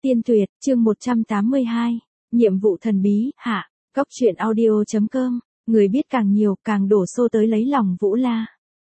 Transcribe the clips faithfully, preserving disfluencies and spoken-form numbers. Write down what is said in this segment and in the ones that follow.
Tiên tuyệt, chương một trăm tám mươi hai, nhiệm vụ thần bí, hạ, Cốc truyện audio chấm com, người biết càng nhiều càng đổ xô tới lấy lòng Vũ La.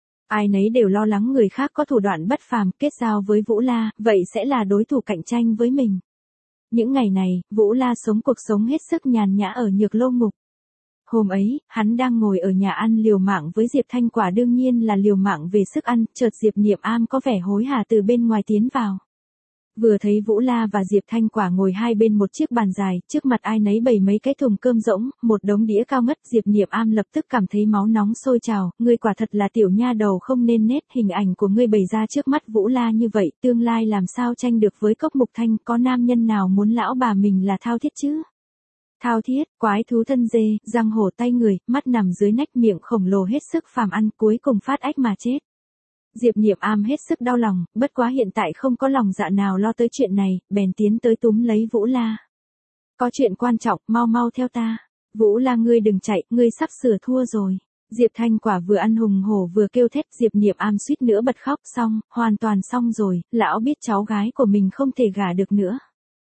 Ai nấy đều lo lắng người khác có thủ đoạn bất phàm kết giao với Vũ La, vậy sẽ là đối thủ cạnh tranh với mình. Những ngày này, Vũ La sống cuộc sống hết sức nhàn nhã ở Nhược Lô Ngục. Hôm ấy, hắn đang ngồi ở nhà ăn liều mạng với Diệp Thanh Quả, đương nhiên là liều mạng về sức ăn, chợt Diệp Niệm Am có vẻ hối hả từ bên ngoài tiến vào. Vừa thấy Vũ La và Diệp Thanh Quả ngồi hai bên một chiếc bàn dài, trước mặt ai nấy bày mấy cái thùng cơm rỗng, một đống đĩa cao ngất, Diệp Niệm Am lập tức cảm thấy máu nóng sôi trào, ngươi quả thật là tiểu nha đầu không nên nết, hình ảnh của ngươi bày ra trước mắt Vũ La như vậy, tương lai làm sao tranh được với Cốc Mục Thanh, có nam nhân nào muốn lão bà mình là Thao Thiết chứ? Thao Thiết, quái thú thân dê, răng hổ tay người, mắt nằm dưới nách, miệng khổng lồ hết sức phàm ăn, cuối cùng phát ách mà chết. Diệp Niệm Am hết sức đau lòng, bất quá hiện tại không có lòng dạ nào lo tới chuyện này, bèn tiến tới túm lấy Vũ La. Có chuyện quan trọng, mau mau theo ta. Vũ La, ngươi đừng chạy, ngươi sắp sửa thua rồi. Diệp Thanh Quả vừa ăn hùng hổ vừa kêu thét, Diệp Niệm Am suýt nữa bật khóc, xong, hoàn toàn xong rồi, lão biết cháu gái của mình không thể gả được nữa.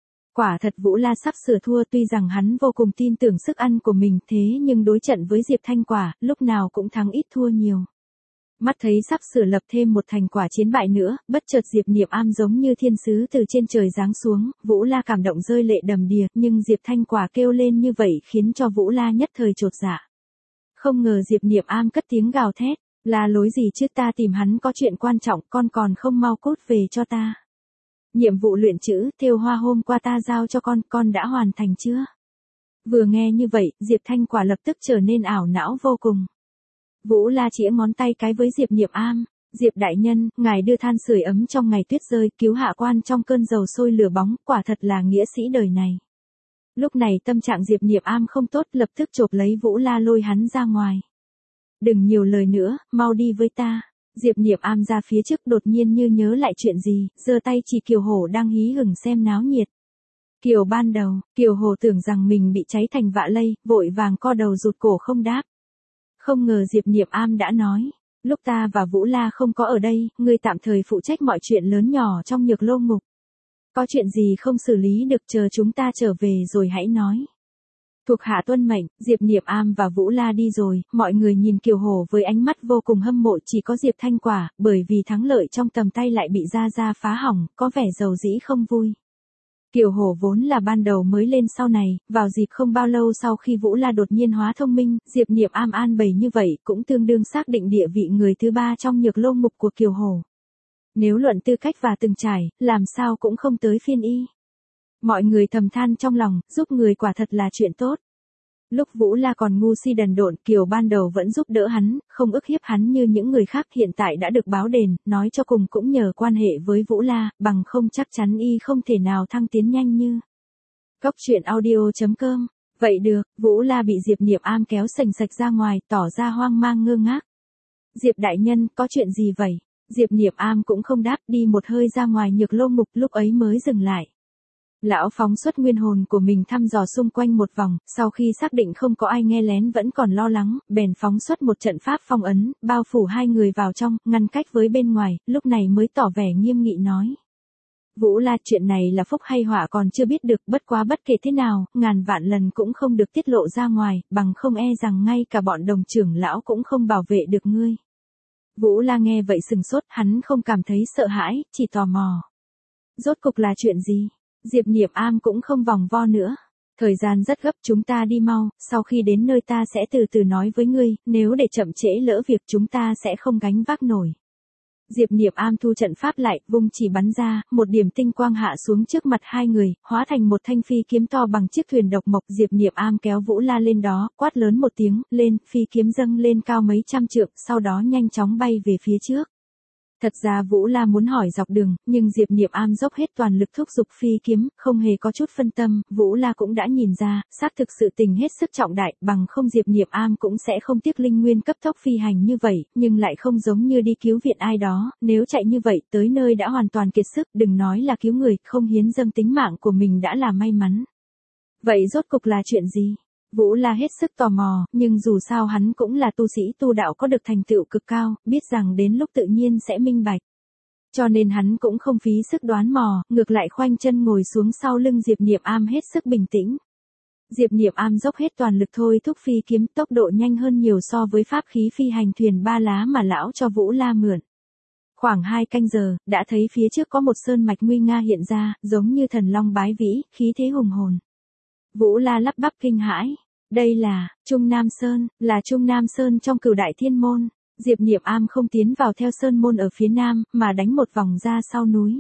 Quả thật Vũ La sắp sửa thua, tuy rằng hắn vô cùng tin tưởng sức ăn của mình, thế nhưng đối trận với Diệp Thanh Quả, lúc nào cũng thắng ít thua nhiều. Mắt thấy sắp sửa lập thêm một thành quả chiến bại nữa, bất chợt Diệp Niệm Am giống như thiên sứ từ trên trời giáng xuống, Vũ La cảm động rơi lệ đầm đìa, nhưng Diệp Thanh Quả kêu lên như vậy khiến cho Vũ La nhất thời chột dạ. Không ngờ Diệp Niệm Am cất tiếng gào thét, la lối gì chứ, ta tìm hắn có chuyện quan trọng, con còn không mau cút về cho ta. Nhiệm vụ luyện chữ, thêu hoa hôm qua ta giao cho con, con đã hoàn thành chưa? Vừa nghe như vậy, Diệp Thanh Quả lập tức trở nên ảo não vô cùng. Vũ La chĩa ngón tay cái với Diệp Niệm Am, Diệp đại nhân, ngài đưa than sưởi ấm trong ngày tuyết rơi, cứu hạ quan trong cơn dầu sôi lửa bóng, quả thật là nghĩa sĩ đời này. Lúc này tâm trạng Diệp Niệm Am không tốt, lập tức chộp lấy Vũ La lôi hắn ra ngoài. Đừng nhiều lời nữa, mau đi với ta. Diệp Niệm Am ra phía trước đột nhiên như nhớ lại chuyện gì, giơ tay chỉ Kiều Hổ đang hí hửng xem náo nhiệt. Kiều ban đầu, Kiều Hổ tưởng rằng mình bị cháy thành vạ lây, vội vàng co đầu rụt cổ không đáp. Không ngờ Diệp Niệm Am đã nói, lúc ta và Vũ La không có ở đây, ngươi tạm thời phụ trách mọi chuyện lớn nhỏ trong Nhược Lô Ngục. Có chuyện gì không xử lý được chờ chúng ta trở về rồi hãy nói. Thuộc hạ tuân mệnh, Diệp Niệm Am và Vũ La đi rồi, mọi người nhìn Kiều Hổ với ánh mắt vô cùng hâm mộ, chỉ có Diệp Thanh Quả, bởi vì thắng lợi trong tầm tay lại bị Gia Gia phá hỏng, có vẻ giàu dĩ không vui. Kiều Hổ vốn là ban đầu mới lên sau này, vào dịp không bao lâu sau khi Vũ La đột nhiên hóa thông minh, Diệp Niệm Am an bày như vậy cũng tương đương xác định địa vị người thứ ba trong Nhược Lô Ngục của Kiều Hổ. Nếu luận tư cách và từng trải, làm sao cũng không tới phiên y. Mọi người thầm than trong lòng, giúp người quả thật là chuyện tốt. Lúc Vũ La còn ngu si đần độn, Kiều ban đầu vẫn giúp đỡ hắn, không ức hiếp hắn như những người khác, hiện tại đã được báo đền, nói cho cùng cũng nhờ quan hệ với Vũ La, bằng không chắc chắn y không thể nào thăng tiến nhanh như. Cốc truyện audio chấm com. Vậy được, Vũ La bị Diệp Niệm Am kéo sành sạch ra ngoài, tỏ ra hoang mang ngơ ngác. Diệp đại nhân, có chuyện gì vậy? Diệp Niệm Am cũng không đáp, đi một hơi ra ngoài Nhược Lô Ngục, lúc ấy mới dừng lại. Lão phóng xuất nguyên hồn của mình thăm dò xung quanh một vòng, sau khi xác định không có ai nghe lén vẫn còn lo lắng, bèn phóng xuất một trận pháp phong ấn, bao phủ hai người vào trong, ngăn cách với bên ngoài, lúc này mới tỏ vẻ nghiêm nghị nói. Vũ La, chuyện này là phúc hay họa còn chưa biết được, bất quá bất kể thế nào, ngàn vạn lần cũng không được tiết lộ ra ngoài, bằng không e rằng ngay cả bọn đồng trưởng lão cũng không bảo vệ được ngươi. Vũ La nghe vậy sừng sốt, hắn không cảm thấy sợ hãi, chỉ tò mò. Rốt cục là chuyện gì? Diệp Niệm Am cũng không vòng vo nữa. Thời gian rất gấp, chúng ta đi mau, sau khi đến nơi ta sẽ từ từ nói với ngươi, nếu để chậm trễ lỡ việc chúng ta sẽ không gánh vác nổi. Diệp Niệm Am thu trận pháp lại, vung chỉ bắn ra, một điểm tinh quang hạ xuống trước mặt hai người, hóa thành một thanh phi kiếm to bằng chiếc thuyền độc mộc. Diệp Niệm Am kéo Vũ La lên đó, quát lớn một tiếng, lên, phi kiếm dâng lên cao mấy trăm trượng, sau đó nhanh chóng bay về phía trước. Thật ra Vũ La muốn hỏi dọc đường, nhưng Diệp Niệm Am dốc hết toàn lực thúc giục phi kiếm, không hề có chút phân tâm, Vũ La cũng đã nhìn ra, xác thực sự tình hết sức trọng đại, bằng không Diệp Niệm Am cũng sẽ không tiếc linh nguyên cấp tốc phi hành như vậy, nhưng lại không giống như đi cứu viện ai đó, nếu chạy như vậy tới nơi đã hoàn toàn kiệt sức, đừng nói là cứu người, không hiến dâng tính mạng của mình đã là may mắn. Vậy rốt cục là chuyện gì? Vũ La hết sức tò mò, nhưng dù sao hắn cũng là tu sĩ tu đạo có được thành tựu cực cao, biết rằng đến lúc tự nhiên sẽ minh bạch. Cho nên hắn cũng không phí sức đoán mò, ngược lại khoanh chân ngồi xuống sau lưng Diệp Niệm Am hết sức bình tĩnh. Diệp Niệm Am dốc hết toàn lực thôi thúc phi kiếm, tốc độ nhanh hơn nhiều so với pháp khí phi hành thuyền ba lá mà lão cho Vũ La mượn. Khoảng hai canh giờ, đã thấy phía trước có một sơn mạch nguy nga hiện ra, giống như thần long bái vĩ, khí thế hùng hồn. Vũ La lắp bắp kinh hãi. Đây là, Trung Nam Sơn, là Trung Nam Sơn trong Cửu Đại Thiên Môn. Diệp Niệm Am không tiến vào theo sơn môn ở phía nam, mà đánh một vòng ra sau núi.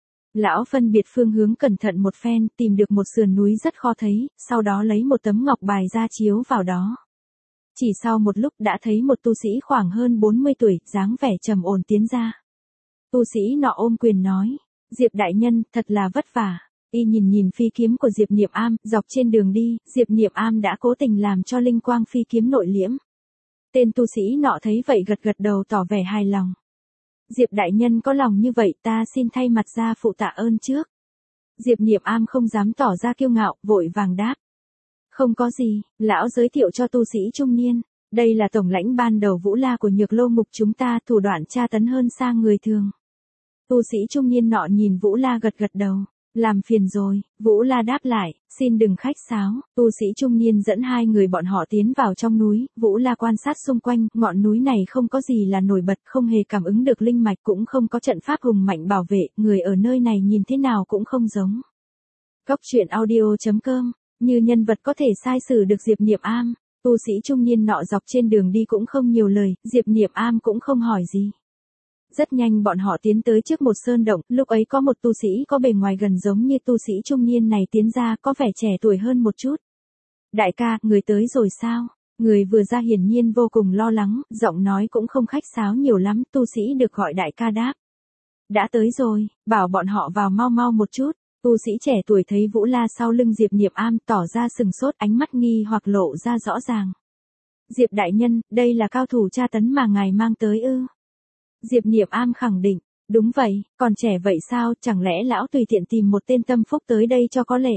Lão phân biệt phương hướng cẩn thận một phen, tìm được một sườn núi rất khó thấy, sau đó lấy một tấm ngọc bài ra chiếu vào đó. Chỉ sau một lúc đã thấy một tu sĩ khoảng hơn bốn mươi tuổi, dáng vẻ trầm ổn tiến ra. Tu sĩ nọ ôm quyền nói, Diệp đại nhân, thật là vất vả. Y nhìn nhìn phi kiếm của Diệp Niệm Am, dọc trên đường đi, Diệp Niệm Am đã cố tình làm cho linh quang phi kiếm nội liễm. Tên tu sĩ nọ thấy vậy gật gật đầu tỏ vẻ hài lòng. Diệp đại nhân có lòng như vậy, ta xin thay mặt ra phụ tạ ơn trước. Diệp Niệm Am không dám tỏ ra kiêu ngạo, vội vàng đáp. Không có gì, lão giới thiệu cho tu sĩ trung niên. Đây là tổng lãnh ban đầu Vũ La của Nhược Lô Ngục chúng ta, thủ đoạn tra tấn hơn xa người thường. Tu sĩ trung niên nọ nhìn Vũ La gật gật đầu. Làm phiền rồi, Vũ La đáp lại, xin đừng khách sáo. Tu sĩ trung niên dẫn hai người bọn họ tiến vào trong núi, Vũ La quan sát xung quanh, ngọn núi này không có gì là nổi bật, không hề cảm ứng được linh mạch, cũng không có trận pháp hùng mạnh bảo vệ, người ở nơi này nhìn thế nào cũng không giống. Cốc truyện audio chấm com, như nhân vật có thể sai xử được Diệp Niệm Am. Tu sĩ trung niên nọ dọc trên đường đi cũng không nhiều lời, Diệp Niệm Am cũng không hỏi gì. Rất nhanh bọn họ tiến tới trước một sơn động, lúc ấy có một tu sĩ có bề ngoài gần giống như tu sĩ trung niên này tiến ra, có vẻ trẻ tuổi hơn một chút. Đại ca, người tới rồi sao? Người vừa ra hiển nhiên vô cùng lo lắng, giọng nói cũng không khách sáo nhiều lắm, tu sĩ được gọi đại ca đáp. Đã tới rồi, bảo bọn họ vào mau mau một chút. Tu sĩ trẻ tuổi thấy Vũ La sau lưng Diệp Niệm Am tỏ ra sừng sốt, ánh mắt nghi hoặc lộ ra rõ ràng. Diệp đại nhân, đây là cao thủ tra tấn mà ngài mang tới ư? Diệp Niệm Am khẳng định, đúng vậy, còn trẻ vậy sao, chẳng lẽ lão tùy tiện tìm một tên tâm phúc tới đây cho có lệ.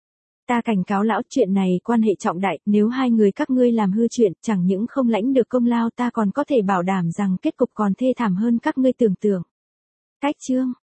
Ta cảnh cáo lão, chuyện này quan hệ trọng đại, nếu hai người các ngươi làm hư chuyện, chẳng những không lãnh được công lao, ta còn có thể bảo đảm rằng kết cục còn thê thảm hơn các ngươi tưởng tượng. Cách chương